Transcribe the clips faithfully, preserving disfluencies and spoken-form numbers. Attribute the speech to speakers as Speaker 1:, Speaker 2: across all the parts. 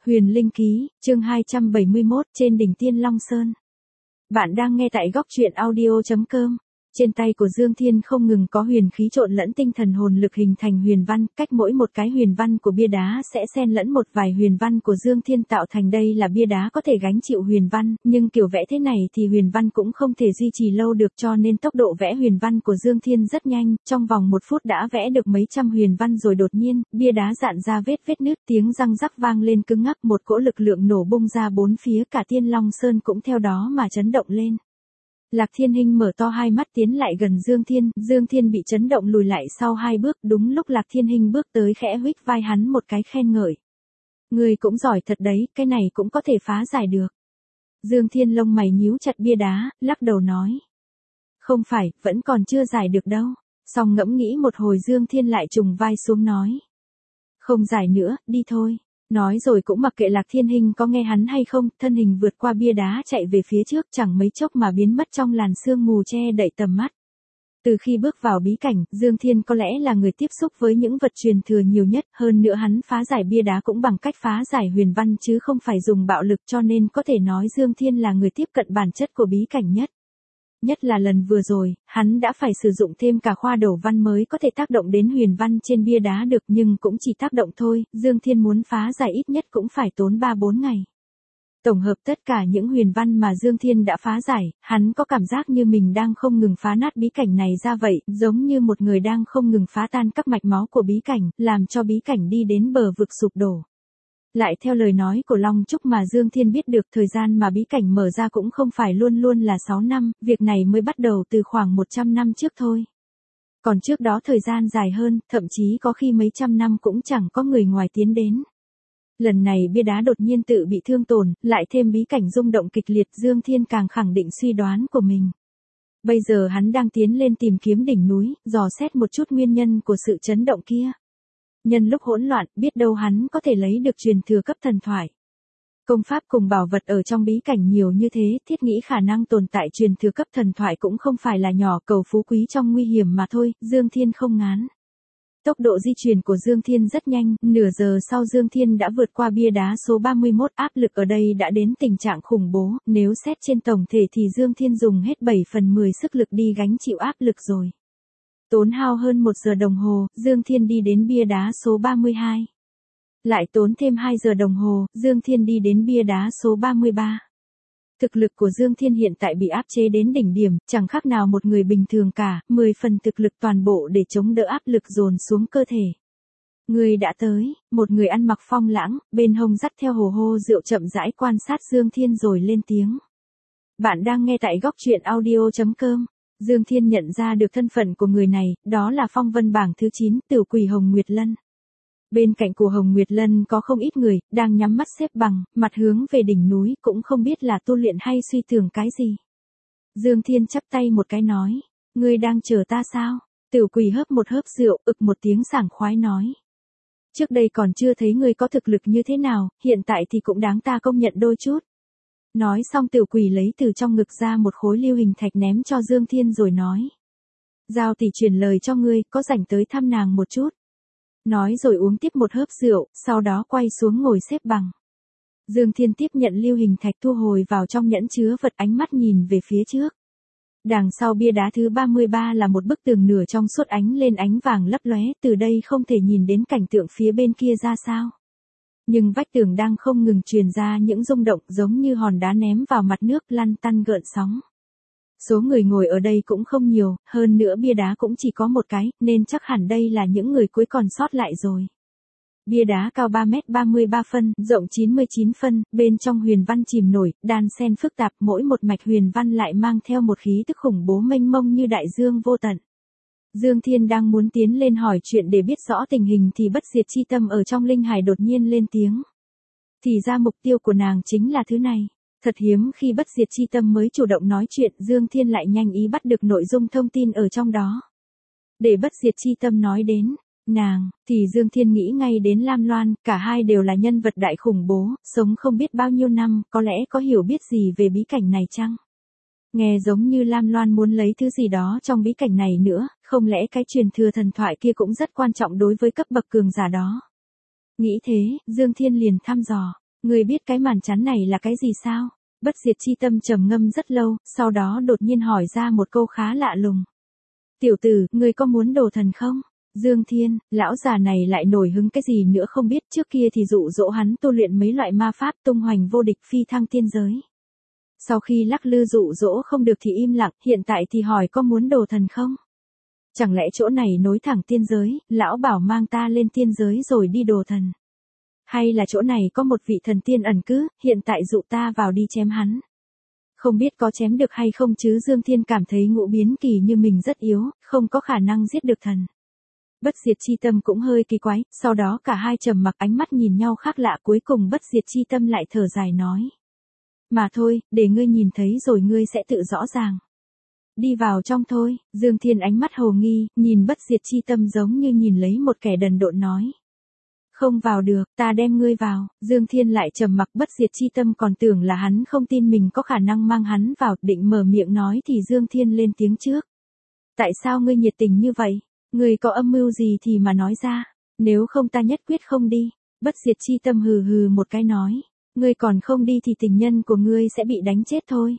Speaker 1: Huyền Linh Ký, chương hai trăm bảy mươi mốt, trên đỉnh Tiên Long Sơn. Bạn đang nghe tại góc truyện audio chấm com. Trên tay của Dương Thiên không ngừng có huyền khí trộn lẫn tinh thần hồn lực hình thành huyền văn, cách mỗi một cái huyền văn của bia đá sẽ xen lẫn một vài huyền văn của Dương Thiên tạo thành. Đây là bia đá có thể gánh chịu huyền văn, nhưng kiểu vẽ thế này thì huyền văn cũng không thể duy trì lâu được, cho nên tốc độ vẽ huyền văn của Dương Thiên rất nhanh, trong vòng một phút đã vẽ được mấy trăm huyền văn rồi. Đột nhiên, bia đá dạn ra vết vết nứt, tiếng răng rắc vang lên cứng ngắc, một cỗ lực lượng nổ bung ra bốn phía, cả Tiên Long Sơn cũng theo đó mà chấn động lên. Lạc Thiên Hinh mở to hai mắt tiến lại gần Dương Thiên, Dương Thiên bị chấn động lùi lại sau hai bước, đúng lúc Lạc Thiên Hinh bước tới khẽ huých vai hắn một cái khen ngợi. Người cũng giỏi thật đấy, cái này cũng có thể phá giải được. Dương Thiên lông mày nhíu chặt bia đá, lắc đầu nói. Không phải, vẫn còn chưa giải được đâu. Xong ngẫm nghĩ một hồi Dương Thiên lại trùng vai xuống nói. Không giải nữa, đi thôi. Nói rồi cũng mặc kệ Lạc Thiên Hinh có nghe hắn hay không, thân hình vượt qua bia đá chạy về phía trước, chẳng mấy chốc mà biến mất trong làn sương mù che đậy tầm mắt. Từ khi bước vào bí cảnh, Dương Thiên có lẽ là người tiếp xúc với những vật truyền thừa nhiều nhất, hơn nữa hắn phá giải bia đá cũng bằng cách phá giải huyền văn chứ không phải dùng bạo lực, cho nên có thể nói Dương Thiên là người tiếp cận bản chất của bí cảnh nhất. Nhất là lần vừa rồi, hắn đã phải sử dụng thêm cả khoa đầu văn mới có thể tác động đến huyền văn trên bia đá được, nhưng cũng chỉ tác động thôi, Dương Thiên muốn phá giải ít nhất cũng phải tốn ba bốn ngày. Tổng hợp tất cả những huyền văn mà Dương Thiên đã phá giải, hắn có cảm giác như mình đang không ngừng phá nát bí cảnh này ra vậy, giống như một người đang không ngừng phá tan các mạch máu của bí cảnh, làm cho bí cảnh đi đến bờ vực sụp đổ. Lại theo lời nói của Long Trúc mà Dương Thiên biết được, thời gian mà bí cảnh mở ra cũng không phải luôn luôn là sáu năm, việc này mới bắt đầu từ khoảng một trăm năm trước thôi. Còn trước đó thời gian dài hơn, thậm chí có khi mấy trăm năm cũng chẳng có người ngoài tiến đến. Lần này bia đá đột nhiên tự bị thương tổn, lại thêm bí cảnh rung động kịch liệt, Dương Thiên càng khẳng định suy đoán của mình. Bây giờ hắn đang tiến lên tìm kiếm đỉnh núi, dò xét một chút nguyên nhân của sự chấn động kia. Nhân lúc hỗn loạn, biết đâu hắn có thể lấy được truyền thừa cấp thần thoại. Công pháp cùng bảo vật ở trong bí cảnh nhiều như thế, thiết nghĩ khả năng tồn tại truyền thừa cấp thần thoại cũng không phải là nhỏ, cầu phú quý trong nguy hiểm mà thôi, Dương Thiên không ngán. Tốc độ di chuyển của Dương Thiên rất nhanh, nửa giờ sau Dương Thiên đã vượt qua bia đá số ba mươi mốt, áp lực ở đây đã đến tình trạng khủng bố, nếu xét trên tổng thể thì Dương Thiên dùng hết bảy phần mười sức lực đi gánh chịu áp lực rồi. Tốn hao hơn một giờ đồng hồ, Dương Thiên đi đến bia đá số ba mươi hai. Lại tốn thêm hai giờ đồng hồ, Dương Thiên đi đến bia đá số ba mươi ba. Thực lực của Dương Thiên hiện tại bị áp chế đến đỉnh điểm, chẳng khác nào một người bình thường cả, mười phần thực lực toàn bộ để chống đỡ áp lực dồn xuống cơ thể. Người đã tới, một người ăn mặc phong lãng, bên hông dắt theo hồ hô rượu chậm rãi quan sát Dương Thiên rồi lên tiếng. Bạn đang nghe tại góc truyện audio chấm com. Dương Thiên nhận ra được thân phận của người này, đó là phong vân bảng thứ chín, Tiểu Quỷ Hồng Nguyệt Lân. Bên cạnh của Hồng Nguyệt Lân có không ít người, đang nhắm mắt xếp bằng, mặt hướng về đỉnh núi, cũng không biết là tu luyện hay suy tưởng cái gì. Dương Thiên chắp tay một cái nói, ngươi đang chờ ta sao? Tiểu Quỷ hớp một hớp rượu, ực một tiếng sảng khoái nói. Trước đây còn chưa thấy ngươi có thực lực như thế nào, hiện tại thì cũng đáng ta công nhận đôi chút. Nói xong Tiểu Quỷ lấy từ trong ngực ra một khối lưu hình thạch ném cho Dương Thiên rồi nói. Giao tỷ truyền lời cho ngươi, có rảnh tới thăm nàng một chút. Nói rồi uống tiếp một hớp rượu, sau đó quay xuống ngồi xếp bằng. Dương Thiên tiếp nhận lưu hình thạch thu hồi vào trong nhẫn chứa vật, ánh mắt nhìn về phía trước. Đằng sau bia đá thứ ba mươi ba là một bức tường nửa trong suốt ánh lên ánh vàng lấp lóe, từ đây không thể nhìn đến cảnh tượng phía bên kia ra sao. Nhưng vách tường đang không ngừng truyền ra những rung động giống như hòn đá ném vào mặt nước lăn tăn gợn sóng. Số người ngồi ở đây cũng không nhiều, hơn nữa bia đá cũng chỉ có một cái, nên chắc hẳn đây là những người cuối còn sót lại rồi. Bia đá cao ba mét ba mươi ba phân, rộng chín mươi chín phân, bên trong huyền văn chìm nổi, đan xen phức tạp, mỗi một mạch huyền văn lại mang theo một khí tức khủng bố mênh mông như đại dương vô tận. Dương Thiên đang muốn tiến lên hỏi chuyện để biết rõ tình hình thì Bất Diệt Chi Tâm ở trong linh hải đột nhiên lên tiếng. Thì ra mục tiêu của nàng chính là thứ này. Thật hiếm khi Bất Diệt Chi Tâm mới chủ động nói chuyện, Dương Thiên lại nhanh ý bắt được nội dung thông tin ở trong đó. Để Bất Diệt Chi Tâm nói đến nàng, thì Dương Thiên nghĩ ngay đến Lam Loan, cả hai đều là nhân vật đại khủng bố, sống không biết bao nhiêu năm, có lẽ có hiểu biết gì về bí cảnh này chăng? Nghe giống như Lam Loan muốn lấy thứ gì đó trong bí cảnh này nữa, không lẽ cái truyền thừa thần thoại kia cũng rất quan trọng đối với cấp bậc cường giả đó? Nghĩ thế, Dương Thiên liền thăm dò. Ngươi biết cái màn chắn này là cái gì sao? Bất diệt chi tâm trầm ngâm rất lâu, sau đó đột nhiên hỏi ra một câu khá lạ lùng. Tiểu tử, ngươi có muốn đồ thần không? Dương Thiên, lão già này lại nổi hứng cái gì nữa không biết, trước kia thì dụ dỗ hắn tu luyện mấy loại ma pháp tung hoành vô địch phi thăng tiên giới. Sau khi lắc lư dụ dỗ không được thì im lặng, hiện tại thì hỏi có muốn đồ thần không? Chẳng lẽ chỗ này nối thẳng tiên giới, lão bảo mang ta lên tiên giới rồi đi đồ thần? Hay là chỗ này có một vị thần tiên ẩn cư, hiện tại dụ ta vào đi chém hắn? Không biết có chém được hay không chứ Dương Thiên cảm thấy ngũ biến kỳ như mình rất yếu, không có khả năng giết được thần. Bất diệt chi tâm cũng hơi kỳ quái, sau đó cả hai trầm mặc ánh mắt nhìn nhau khác lạ, cuối cùng bất diệt chi tâm lại thở dài nói. Mà thôi, để ngươi nhìn thấy rồi ngươi sẽ tự rõ ràng. Đi vào trong thôi, Dương Thiên ánh mắt hồ nghi, nhìn bất diệt chi tâm giống như nhìn lấy một kẻ đần độn nói. Không vào được, ta đem ngươi vào. Dương Thiên lại trầm mặc, bất diệt chi tâm còn tưởng là hắn không tin mình có khả năng mang hắn vào, định mở miệng nói thì Dương Thiên lên tiếng trước. Tại sao ngươi nhiệt tình như vậy? Ngươi có âm mưu gì thì mà nói ra, nếu không ta nhất quyết không đi. Bất diệt chi tâm hừ hừ một cái nói, ngươi còn không đi thì tình nhân của ngươi sẽ bị đánh chết thôi.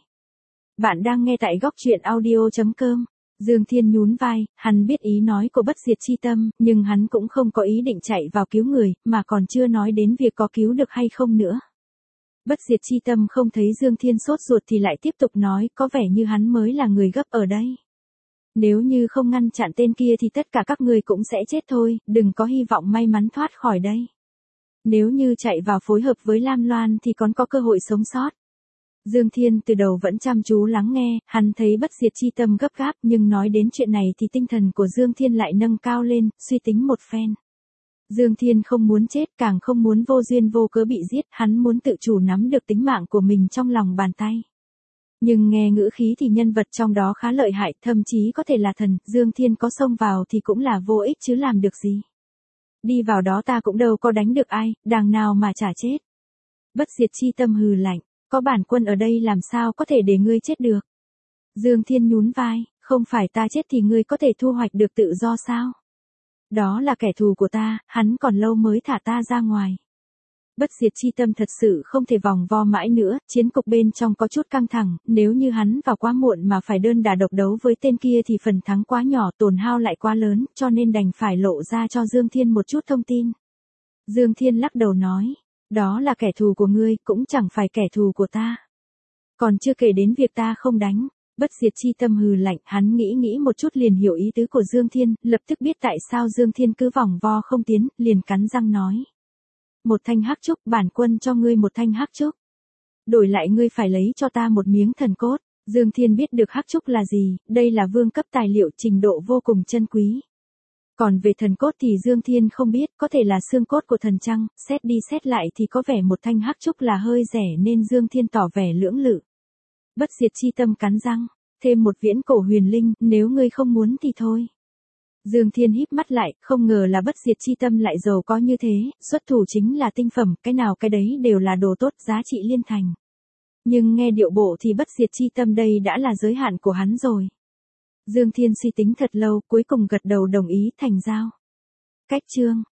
Speaker 1: Bạn đang nghe tại góc truyện audio chấm com. Dương Thiên nhún vai, hắn biết ý nói của bất diệt chi tâm, nhưng hắn cũng không có ý định chạy vào cứu người, mà còn chưa nói đến việc có cứu được hay không nữa. Bất diệt chi tâm không thấy Dương Thiên sốt ruột thì lại tiếp tục nói, có vẻ như hắn mới là người gấp ở đây. Nếu như không ngăn chặn tên kia thì tất cả các người cũng sẽ chết thôi, đừng có hy vọng may mắn thoát khỏi đây. Nếu như chạy vào phối hợp với Lam Loan thì còn có cơ hội sống sót. Dương Thiên từ đầu vẫn chăm chú lắng nghe, hắn thấy bất diệt chi tâm gấp gáp, nhưng nói đến chuyện này thì tinh thần của Dương Thiên lại nâng cao lên, suy tính một phen. Dương Thiên không muốn chết, càng không muốn vô duyên vô cớ bị giết, hắn muốn tự chủ nắm được tính mạng của mình trong lòng bàn tay. Nhưng nghe ngữ khí thì nhân vật trong đó khá lợi hại, thậm chí có thể là thần, Dương Thiên có xông vào thì cũng là vô ích chứ làm được gì. Đi vào đó ta cũng đâu có đánh được ai, đằng nào mà chả chết. Bất diệt chi tâm hừ lạnh, có bản quân ở đây làm sao có thể để ngươi chết được. Dương Thiên nhún vai, không phải ta chết thì ngươi có thể thu hoạch được tự do sao? Đó là kẻ thù của ta, hắn còn lâu mới thả ta ra ngoài. Bất diệt chi tâm thật sự không thể vòng vo mãi nữa, chiến cục bên trong có chút căng thẳng, nếu như hắn vào quá muộn mà phải đơn đả độc đấu với tên kia thì phần thắng quá nhỏ, tổn hao lại quá lớn, cho nên đành phải lộ ra cho Dương Thiên một chút thông tin. Dương Thiên lắc đầu nói, đó là kẻ thù của ngươi, cũng chẳng phải kẻ thù của ta. Còn chưa kể đến việc ta không đánh. Bất diệt chi tâm hừ lạnh, hắn nghĩ nghĩ một chút liền hiểu ý tứ của Dương Thiên, lập tức biết tại sao Dương Thiên cứ vòng vo không tiến, liền cắn răng nói. Một thanh hắc trúc, bản quân cho ngươi một thanh hắc trúc. Đổi lại ngươi phải lấy cho ta một miếng thần cốt. Dương Thiên biết được hắc trúc là gì, đây là vương cấp tài liệu trình độ vô cùng chân quý. Còn về thần cốt thì Dương Thiên không biết, có thể là xương cốt của thần trăng, xét đi xét lại thì có vẻ một thanh hắc trúc là hơi rẻ nên Dương Thiên tỏ vẻ lưỡng lự. Bất diệt chi tâm cắn răng, thêm một viễn cổ huyền linh, nếu ngươi không muốn thì thôi. Dương Thiên híp mắt lại, không ngờ là bất diệt chi tâm lại giàu có như thế, xuất thủ chính là tinh phẩm, cái nào cái đấy đều là đồ tốt, giá trị liên thành. Nhưng nghe điệu bộ thì bất diệt chi tâm đây đã là giới hạn của hắn rồi. Dương Thiên suy tính thật lâu, cuối cùng gật đầu đồng ý, thành giao. Cách chương